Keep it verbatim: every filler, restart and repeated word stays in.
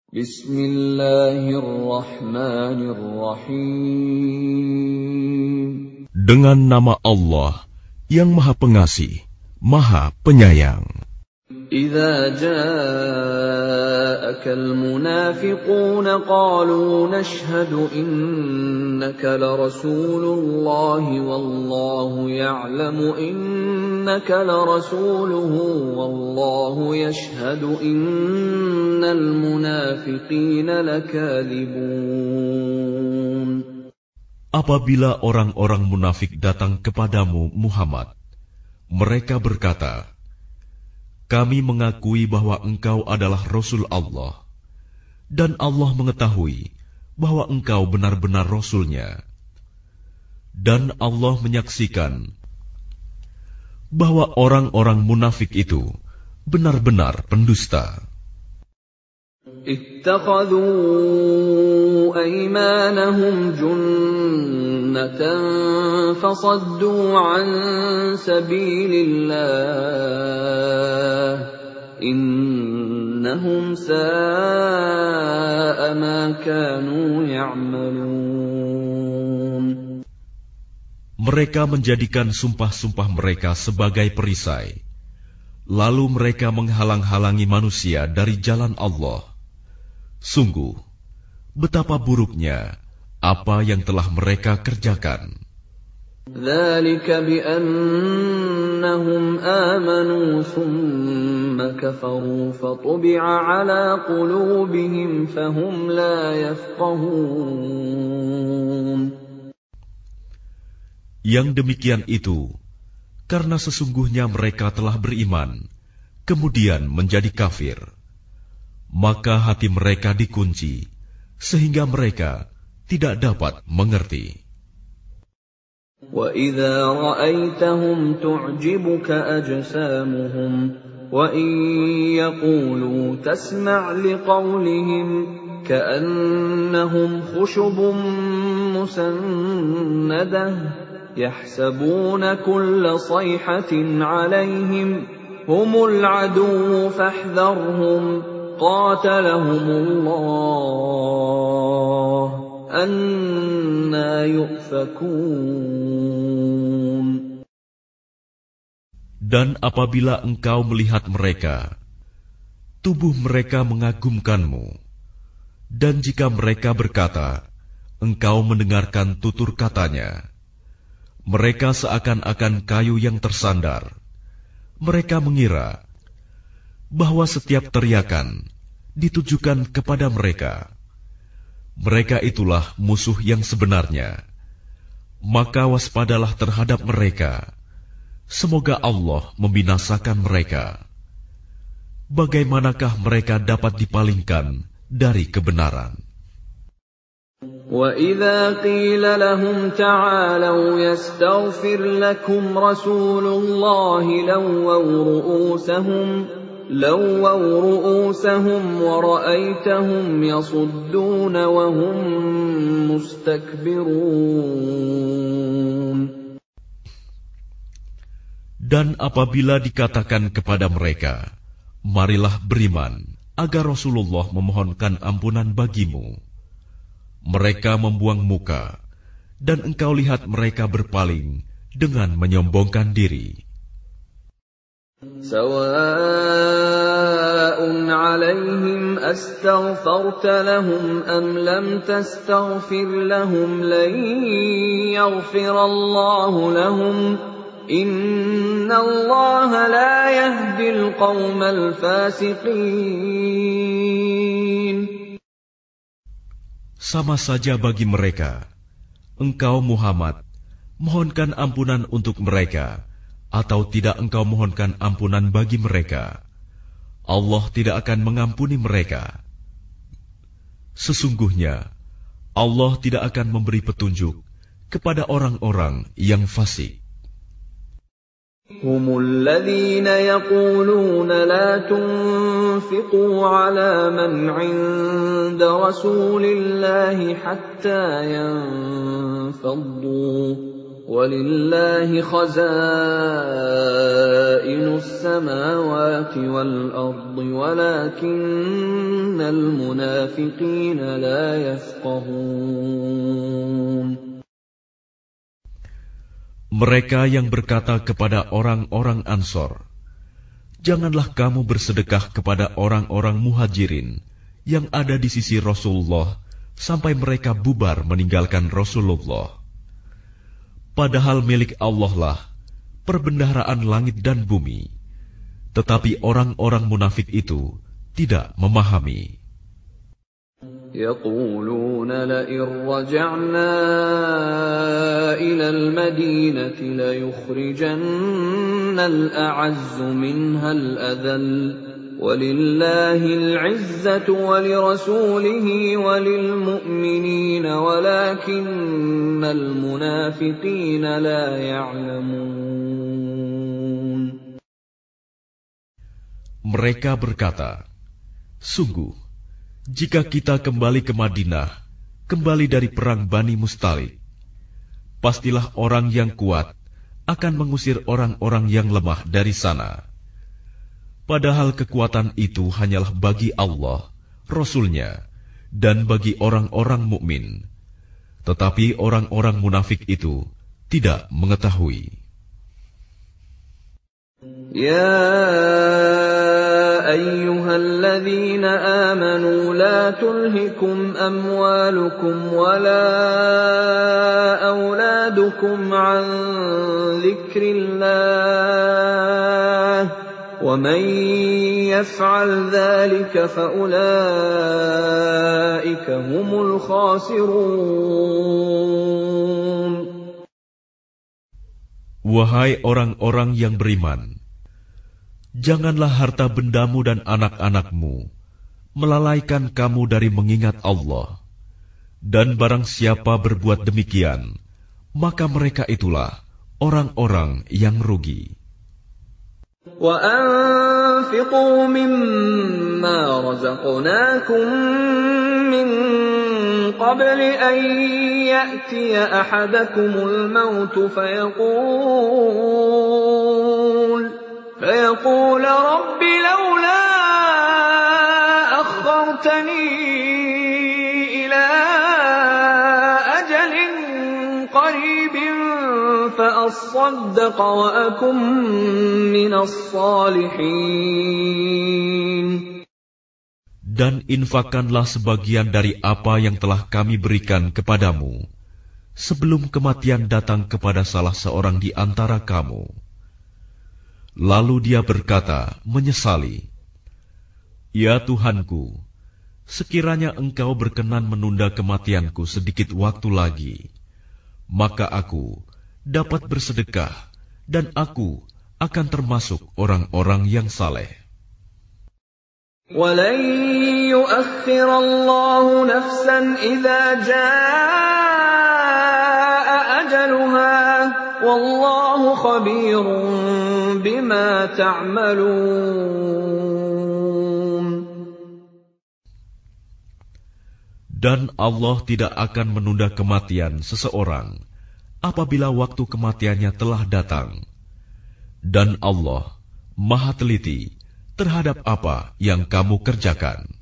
Bismillahirrahmanirrahim. Dengan nama Allah yang Maha Pengasih, Maha Penyayang. إذا جاءك المنافقون قالوا نشهد إنك لرسول الله والله يعلم إنك لرسوله والله يشهد إن المنافقين لكاذبون. Apabila orang-orang munafik datang kepadamu, Muhammad, mereka berkata, kami mengakui bahwa engkau adalah Rasul Allah, dan Allah mengetahui bahwa engkau benar-benar Rasul-Nya. Dan Allah menyaksikan bahwa orang-orang munafik itu benar-benar pendusta. اتخذوا أيمانهم جنة فصدوا عن سبيل الله إنهم ساء ما كانوا يعملون. Mereka menjadikan sumpah-sumpah mereka sebagai perisai, lalu mereka menghalang-halangi manusia dari jalan Allah. Sungguh, betapa buruknya apa yang telah mereka kerjakan. ذلك بأنهم آمنوا ثم كفروا فطبع على قلوبهم فهم لا يفقهون. Yang demikian itu karena sesungguhnya mereka telah beriman, kemudian menjadi kafir. Maka hati mereka dikunci, sehingga mereka tidak dapat mengerti. وَإِذَا رَأَيْتَهُمْ تُعْجِبُكَ أَجْسَامُهُمْ وَإِنْ يَقُولُوا تَسْمَعْ لِقَوْلِهِمْ كَأَنَّهُمْ خُشُبٌ مُّسَنَّدَةٌ يَحْسَبُونَ كُلَّ صَيْحَةٍ عَلَيْهِمْ هُمُ الْعَدُوُّ فَاحْذَرْهُمْ قَاتَلَهُمُ اللَّهُ أَنَّى يُؤْفَكُونَ. Dan apabila engkau melihat mereka, tubuh mereka mengagumkanmu. Dan jika mereka berkata, engkau mendengarkan tutur katanya, mereka seakan-akan kayu yang tersandar. Mereka mengira bahwa setiap teriakan ditujukan kepada mereka. Mereka itulah musuh yang sebenarnya. Maka waspadalah terhadap mereka. Semoga Allah membinasakan mereka. Bagaimanakah mereka dapat dipalingkan dari kebenaran? وَإِذَا قِيلَ لَهُمْ تَعَالَوْا يَسْتَغْفِرْ لَكُمْ رَسُولُ اللَّهِ لَوَّوْا رُءُوسَهُمْ لَوَّوْا رُءُوسَهُمْ وَرَأَيْتَهُمْ يَصُدُّونَ وَهُمْ مُسْتَكْبِرُونَ. Dan apabila dikatakan kepada mereka, marilah beriman, agar Rasulullah memohonkan ampunan bagimu, mereka membuang muka, dan engkau lihat mereka berpaling dengan menyombongkan diri. سواء عليهم أستغفرت لهم أم لم تستغفر لهم لن يغفر الله لهم إن الله لا يهدي القوم الفاسقين. Sama saja bagi mereka, engkau Muhammad mohonkan ampunan untuk mereka, atau tidak engkau mohonkan ampunan bagi mereka, Allah tidak akan mengampuni mereka. Sesungguhnya Allah tidak akan memberi petunjuk kepada orang-orang yang fasik. هم الذين يقولون لا تنفقوا على من عند رسول الله حتى ينفضوا وَلِلَّهِ خَزَائِنُ السَّمَاوَاتِ وَالْأَرْضِ وَلَكِنَّ الْمُنَافِقِينَ لَا يَفْقَهُونَ. Mereka yang berkata kepada orang-orang Ansor, "Janganlah kamu bersedekah kepada orang-orang Muhajirin yang ada di sisi Rasulullah sampai mereka bubar meninggalkan Rasulullah. Padahal milik Allah lah perbendaharaan langit dan bumi." Tetapi orang-orang munafik itu tidak memahami. يَقُولُونَ لَئِن رَّجَعْنَا إِلَى الْمَدِينَةِ لَيُخْرِجَنَّ الْأَعَزُّ مِنْهَا الْأَذَلَّ وَلِلَّهِ الْعِزَّةُ وَلِرَسُولِهِ وَلِلْمُؤْمِنِينَ وَلَكِنَّ الْمُنَافِقِينَ لَا يَعْلَمُونَ. Mereka berkata, "Sungguh, jika kita kembali ke Madinah, kembali dari perang Bani Mustalik, pastilah orang yang kuat akan mengusir orang-orang yang lemah dari sana. Padahal kekuatan itu hanyalah bagi Allah, Rasul-Nya, dan bagi orang-orang mukmin. Tetapi orang-orang munafik itu tidak mengetahui." يَا أَيُّهَا الَّذِينَ آمَنُوا لَا تُلْهِكُمْ أَمْوَالُكُمْ وَلَا أَوْلَادُكُمْ عَنْ ذِكْرِ اللَّهِ وَمَنْ يَفْعَلْ ذَلِكَ فَأُولَئِكَ هُمُ الْخَاسِرُونَ. Wahai orang-orang yang beriman, janganlah harta bendamu dan anak-anakmu melalaikan kamu dari mengingat Allah. Dan barang siapa berbuat demikian, maka mereka itulah orang-orang yang rugi. وَأَنفِقُوا مِمَّا رَزَقْنَاكُم مِّن قَبْلِ أَن يَأْتِيَ أَحَدَكُمُ الْمَوْتُ فَيَقُولَ فَيَقُولَ رَبِّ لَوْلَا أَخَّرْتَنِي إِلَىٰ أَجَلٍ قَرِيبٍ فَأَصَّدَّقَ وَأَكُن مِّنَ الصَّالِحِينَ. Dan infakkanlah sebagian dari apa yang telah kami berikan kepadamu, sebelum kematian datang kepada salah seorang di antara kamu. Lalu dia berkata, menyesali, "Ya Tuhanku, sekiranya Engkau berkenan menunda kematianku sedikit waktu lagi, maka aku dapat bersedekah dan aku akan termasuk orang-orang yang saleh." وَلَن يُؤَخِّرَ اللَّهُ نَفْسًا إِذَا جَاءَ أَجَلُهَا وَاللَّهُ خَبِيرٌ بِمَا تَعْمَلُونَ. Dan Allah tidak akan menunda kematian seseorang apabila waktu kematiannya telah datang. Dan Allah Maha teliti terhadap apa yang kamu kerjakan.